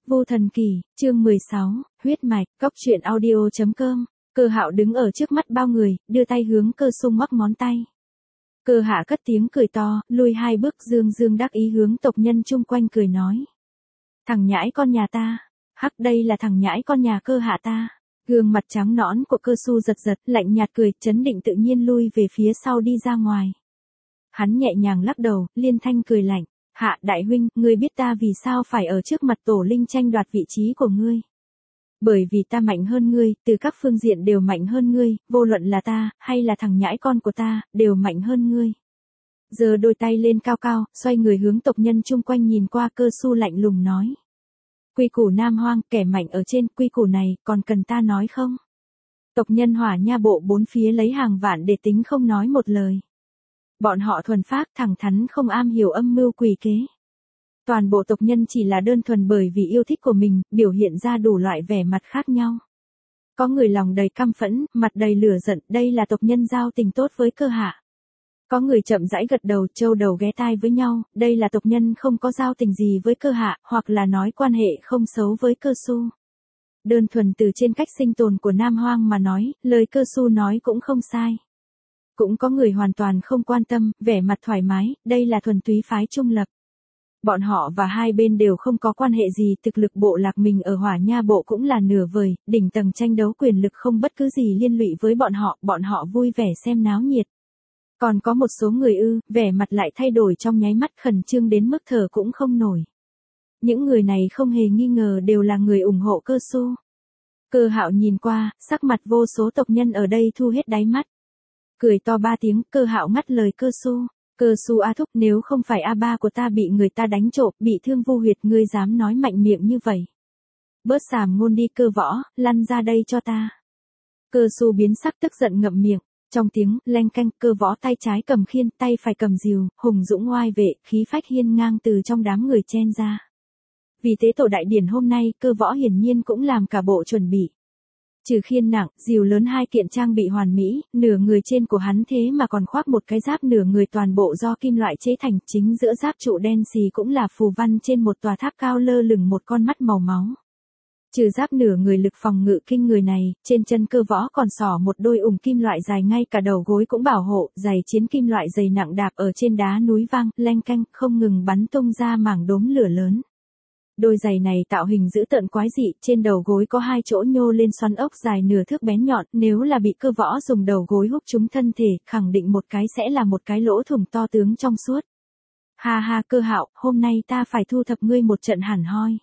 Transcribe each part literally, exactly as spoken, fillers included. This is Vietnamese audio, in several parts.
Vô Thần Kỳ, chương mười sáu, huyết mạch, góc truyện audio chấm com. Cơ Hạo đứng ở trước mắt bao người, đưa tay hướng Cơ Sung ngoắc ngón tay. Cơ Hạ cất tiếng cười to, lùi hai bước dương dương đắc ý hướng tộc nhân chung quanh cười nói. Thằng nhãi con nhà ta, hắc đây là thằng nhãi con nhà Cơ Hạ ta. Gương mặt trắng nõn của Cơ Su giật giật, lạnh nhạt cười, chấn định tự nhiên lui về phía sau đi ra ngoài. Hắn nhẹ nhàng lắc đầu, liên thanh cười lạnh. Hạ đại huynh, ngươi biết ta vì sao phải ở trước mặt tổ linh tranh đoạt vị trí của ngươi. Bởi vì ta mạnh hơn ngươi, từ các phương diện đều mạnh hơn ngươi, vô luận là ta, hay là thằng nhãi con của ta, đều mạnh hơn ngươi. Giờ đôi tay lên cao cao, xoay người hướng tộc nhân chung quanh nhìn qua Cơ Su lạnh lùng nói. Quy củ Nam Hoang, kẻ mạnh ở trên, quy củ này, còn cần ta nói không? Tộc nhân Hỏa Nha bộ bốn phía lấy hàng vạn để tính không nói một lời. Bọn họ thuần phác thẳng thắn không am hiểu âm mưu quỷ kế. Toàn bộ tộc nhân chỉ là đơn thuần bởi vì yêu thích của mình, biểu hiện ra đủ loại vẻ mặt khác nhau. Có người lòng đầy căm phẫn, mặt đầy lửa giận, đây là tộc nhân giao tình tốt với Cơ Hạ. Có người chậm rãi gật đầu, trâu đầu ghé tai với nhau, đây là tộc nhân không có giao tình gì với Cơ Hạ, hoặc là nói quan hệ không xấu với Cơ Su. Đơn thuần từ trên cách sinh tồn của Nam Hoang mà nói, lời Cơ Su nói cũng không sai. Cũng có người hoàn toàn không quan tâm, vẻ mặt thoải mái, đây là thuần túy phái trung lập. Bọn họ và hai bên đều không có quan hệ gì, thực lực bộ lạc mình ở Hỏa Nha bộ cũng là nửa vời, đỉnh tầng tranh đấu quyền lực không bất cứ gì liên lụy với bọn họ, bọn họ vui vẻ xem náo nhiệt. Còn có một số người ư, vẻ mặt lại thay đổi trong nháy mắt, khẩn trương đến mức thở cũng không nổi. Những người này không hề nghi ngờ đều là người ủng hộ Cơ Su. Cơ Hạo nhìn qua, sắc mặt vô số tộc nhân ở đây thu hết đáy mắt. Cười to ba tiếng, Cơ Hạo ngắt lời Cơ Su. Cơ Su a thúc, nếu không phải a ba của ta bị người ta đánh trộm, bị thương vô huyệt, ngươi dám nói mạnh miệng như vậy. Bớt xàm ngôn đi Cơ Võ, lăn ra đây cho ta. Cơ Su biến sắc tức giận ngậm miệng. Trong tiếng, leng canh, Cơ Võ tay trái cầm khiên, tay phải cầm rìu, hùng dũng oai vệ, khí phách hiên ngang từ trong đám người chen ra. Vì tế tổ đại điển hôm nay, Cơ Võ hiển nhiên cũng làm cả bộ chuẩn bị. Trừ khiên nặng, rìu lớn hai kiện trang bị hoàn mỹ, nửa người trên của hắn thế mà còn khoác một cái giáp nửa người toàn bộ do kim loại chế thành, chính giữa giáp trụ đen xì cũng là phù văn trên một tòa tháp cao lơ lửng một con mắt màu máu. Trừ giáp nửa người lực phòng ngự kinh người này, trên chân Cơ Võ còn xỏ một đôi ủng kim loại dài, ngay cả đầu gối cũng bảo hộ, giày chiến kim loại dày nặng đạp ở trên đá núi vang, leng canh, không ngừng bắn tung ra mảng đốm lửa lớn. Đôi giày này tạo hình dữ tợn quái dị, trên đầu gối có hai chỗ nhô lên xoắn ốc dài nửa thước bén nhọn, nếu là bị Cơ Võ dùng đầu gối húc trúng thân thể, khẳng định một cái sẽ là một cái lỗ thủng to tướng trong suốt. Ha ha Cơ Hạo, hôm nay ta phải thu thập ngươi một trận hẳn hoi.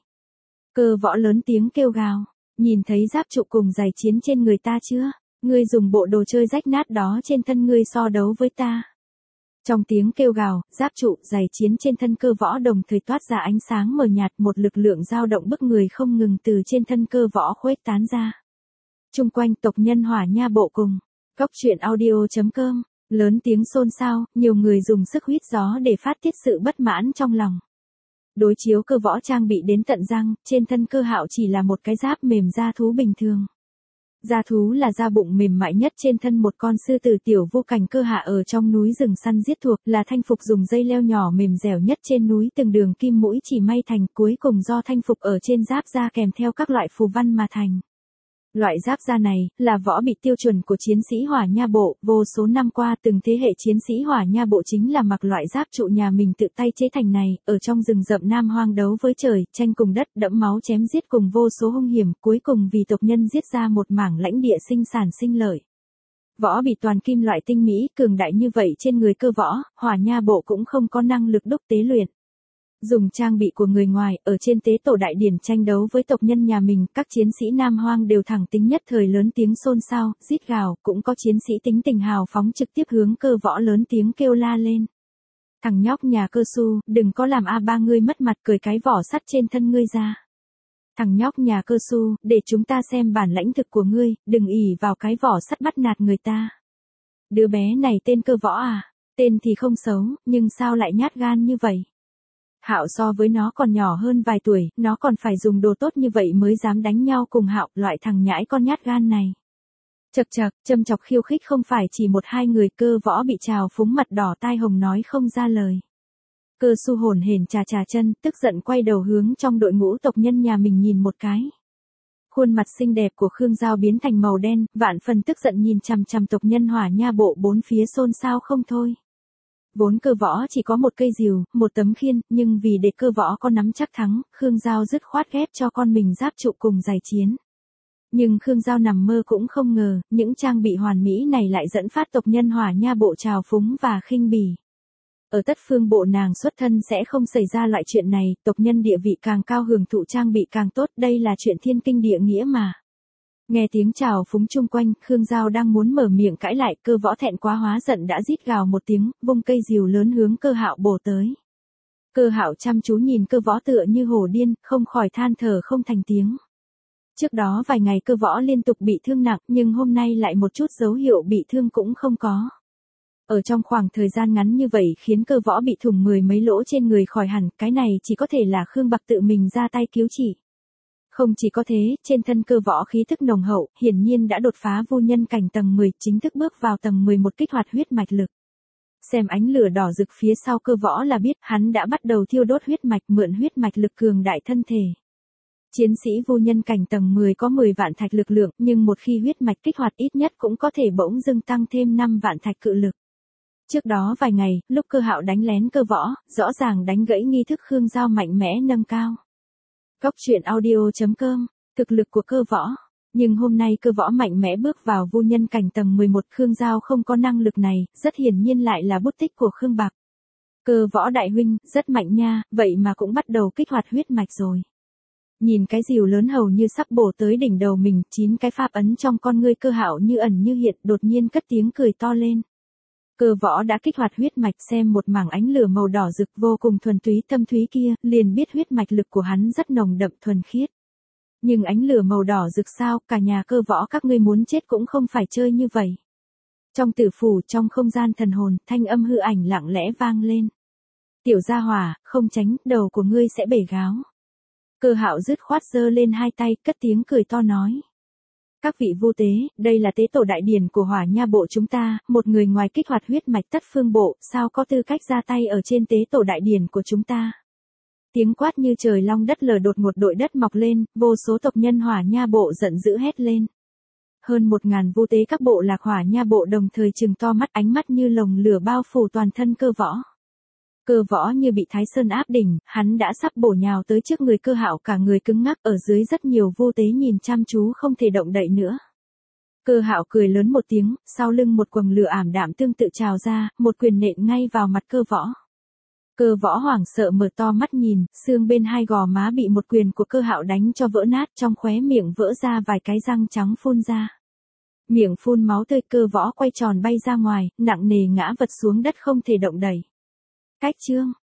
Cơ Võ lớn tiếng kêu gào, nhìn thấy giáp trụ cùng giày chiến trên người ta chưa? Ngươi dùng bộ đồ chơi rách nát đó trên thân ngươi so đấu với ta. Trong tiếng kêu gào, giáp trụ, giày chiến trên thân Cơ Võ đồng thời toát ra ánh sáng mờ nhạt, một lực lượng dao động bức người không ngừng từ trên thân Cơ Võ khuếch tán ra. Chung quanh tộc nhân Hỏa Nha bộ cùng, góc truyện audio chấm com, lớn tiếng xôn xao, nhiều người dùng sức huýt gió để phát tiết sự bất mãn trong lòng. Đối chiếu Cơ Võ trang bị đến tận răng, trên thân Cơ Hạo chỉ là một cái giáp mềm da thú bình thường. Da thú là da bụng mềm mại nhất trên thân một con sư tử tiểu vô cảnh Cơ Hạ ở trong núi rừng săn giết thuộc, là thanh phục dùng dây leo nhỏ mềm dẻo nhất trên núi, từng đường kim mũi chỉ may thành, cuối cùng do thanh phục ở trên giáp da kèm theo các loại phù văn mà thành. Loại giáp da này, là võ bị tiêu chuẩn của chiến sĩ Hỏa Nha bộ, vô số năm qua từng thế hệ chiến sĩ Hỏa Nha bộ chính là mặc loại giáp trụ nhà mình tự tay chế thành này, ở trong rừng rậm Nam Hoang đấu với trời, tranh cùng đất, đẫm máu chém giết cùng vô số hung hiểm, cuối cùng vì tộc nhân giết ra một mảng lãnh địa sinh sản sinh lợi. Võ bị toàn kim loại tinh mỹ, cường đại như vậy trên người Cơ Võ, Hỏa Nha bộ cũng không có năng lực đúc tế luyện. Dùng trang bị của người ngoài, ở trên tế tổ đại điển tranh đấu với tộc nhân nhà mình, các chiến sĩ Nam Hoang đều thẳng tính nhất thời lớn tiếng xôn xao, rít gào, cũng có chiến sĩ tính tình hào phóng trực tiếp hướng Cơ Võ lớn tiếng kêu la lên. Thằng nhóc nhà Cơ Su, đừng có làm a ba ngươi mất mặt, cởi cái vỏ sắt trên thân ngươi ra. Thằng nhóc nhà Cơ Su, để chúng ta xem bản lãnh thực của ngươi, đừng ỷ vào cái vỏ sắt bắt nạt người ta. Đứa bé này tên Cơ Võ à? Tên thì không xấu, nhưng sao lại nhát gan như vậy? Hạo so với nó còn nhỏ hơn vài tuổi, nó còn phải dùng đồ tốt như vậy mới dám đánh nhau cùng Hạo, loại thằng nhãi con nhát gan này. Chậc chậc, châm chọc khiêu khích không phải chỉ một hai người, Cơ Võ bị trào phúng mặt đỏ tai hồng nói không ra lời. Cơ Su hồn hển chà chà chân, tức giận quay đầu hướng trong đội ngũ tộc nhân nhà mình nhìn một cái. Khuôn mặt xinh đẹp của Khương Giao biến thành màu đen, vạn phần tức giận nhìn chằm chằm tộc nhân Hỏa Nha bộ bốn phía xôn xao không thôi. Vốn Cơ Võ chỉ có một cây rìu, một tấm khiên, nhưng vì để Cơ Võ có nắm chắc thắng, Khương Giao dứt khoát ghép cho con mình giáp trụ cùng giày chiến. Nhưng Khương Giao nằm mơ cũng không ngờ, những trang bị hoàn mỹ này lại dẫn phát tộc nhân Hỏa Nha bộ trào phúng và khinh bỉ. Ở Tất Phương bộ nàng xuất thân sẽ không xảy ra loại chuyện này, tộc nhân địa vị càng cao hưởng thụ trang bị càng tốt, đây là chuyện thiên kinh địa nghĩa mà. Nghe tiếng chào phúng chung quanh, Khương Giao đang muốn mở miệng cãi lại, Cơ Võ thẹn quá hóa giận đã rít gào một tiếng, vung cây rìu lớn hướng Cơ Hạo bổ tới. Cơ Hạo chăm chú nhìn Cơ Võ tựa như hổ điên, không khỏi than thở không thành tiếng. Trước đó vài ngày Cơ Võ liên tục bị thương nặng, nhưng hôm nay lại một chút dấu hiệu bị thương cũng không có. Ở trong khoảng thời gian ngắn như vậy khiến Cơ Võ bị thủng mười mấy lỗ trên người khỏi hẳn, cái này chỉ có thể là Khương Bạc tự mình ra tay cứu trị. Không chỉ có thế, trên thân Cơ Võ khí thức nồng hậu, hiển nhiên đã đột phá vô nhân cảnh tầng mười, chính thức bước vào tầng mười một kích hoạt huyết mạch lực. Xem ánh lửa đỏ rực phía sau Cơ Võ là biết hắn đã bắt đầu thiêu đốt huyết mạch, mượn huyết mạch lực cường đại thân thể. Chiến sĩ vô nhân cảnh tầng mười có mười vạn thạch lực lượng, nhưng một khi huyết mạch kích hoạt ít nhất cũng có thể bỗng dưng tăng thêm năm vạn thạch cự lực. Trước đó vài ngày, lúc Cơ Hạo đánh lén Cơ Võ, rõ ràng đánh gãy nghi thức Khương Giao mạnh mẽ nâng cao. Góc truyện audio chấm com, thực lực của Cơ Võ. Nhưng hôm nay Cơ Võ mạnh mẽ bước vào vô nhân cảnh tầng mười một, Khương Giao không có năng lực này, rất hiển nhiên lại là bút tích của Khương Bạc. Cơ Võ đại huynh, rất mạnh nha, vậy mà cũng bắt đầu kích hoạt huyết mạch rồi. Nhìn cái rìu lớn hầu như sắp bổ tới đỉnh đầu mình, chín cái pháp ấn trong con ngươi Cơ Hạo như ẩn như hiện, đột nhiên cất tiếng cười to lên. Cơ Võ đã kích hoạt huyết mạch, xem một mảng ánh lửa màu đỏ rực vô cùng thuần túy thâm thúy kia, liền biết huyết mạch lực của hắn rất nồng đậm thuần khiết. Nhưng ánh lửa màu đỏ rực sao, cả nhà Cơ Võ các ngươi muốn chết cũng không phải chơi như vậy. Trong tử phủ, trong không gian thần hồn, thanh âm hư ảnh lặng lẽ vang lên. Tiểu gia hỏa, không tránh, đầu của ngươi sẽ bể gáo. Cơ Hạo dứt khoát giơ lên hai tay, cất tiếng cười to nói. Các vị vu tế, đây là tế tổ đại điển của Hỏa Nha bộ chúng ta, một người ngoài kích hoạt huyết mạch Tất Phương bộ, sao có tư cách ra tay ở trên tế tổ đại điển của chúng ta. Tiếng quát như trời long đất lở đột ngột đội đất mọc lên, vô số tộc nhân Hỏa Nha bộ giận dữ hét lên. Hơn một ngàn vu tế các bộ lạc Hỏa Nha bộ đồng thời trừng to mắt, ánh mắt như lồng lửa bao phủ toàn thân Cơ Võ. Cơ Võ như bị Thái Sơn áp đỉnh, hắn đã sắp bổ nhào tới trước người Cơ Hạo, cả người cứng ngắc, ở dưới rất nhiều vu tế nhìn chăm chú không thể động đậy nữa. Cơ Hạo cười lớn một tiếng, sau lưng một quầng lửa ảm đạm tương tự trào ra, một quyền nện ngay vào mặt Cơ Võ. Cơ Võ hoảng sợ mở to mắt nhìn, xương bên hai gò má bị một quyền của Cơ Hạo đánh cho vỡ nát, trong khóe miệng vỡ ra vài cái răng trắng phun ra. Miệng phun máu tươi, Cơ Võ quay tròn bay ra ngoài, nặng nề ngã vật xuống đất không thể động đậy. Cách chương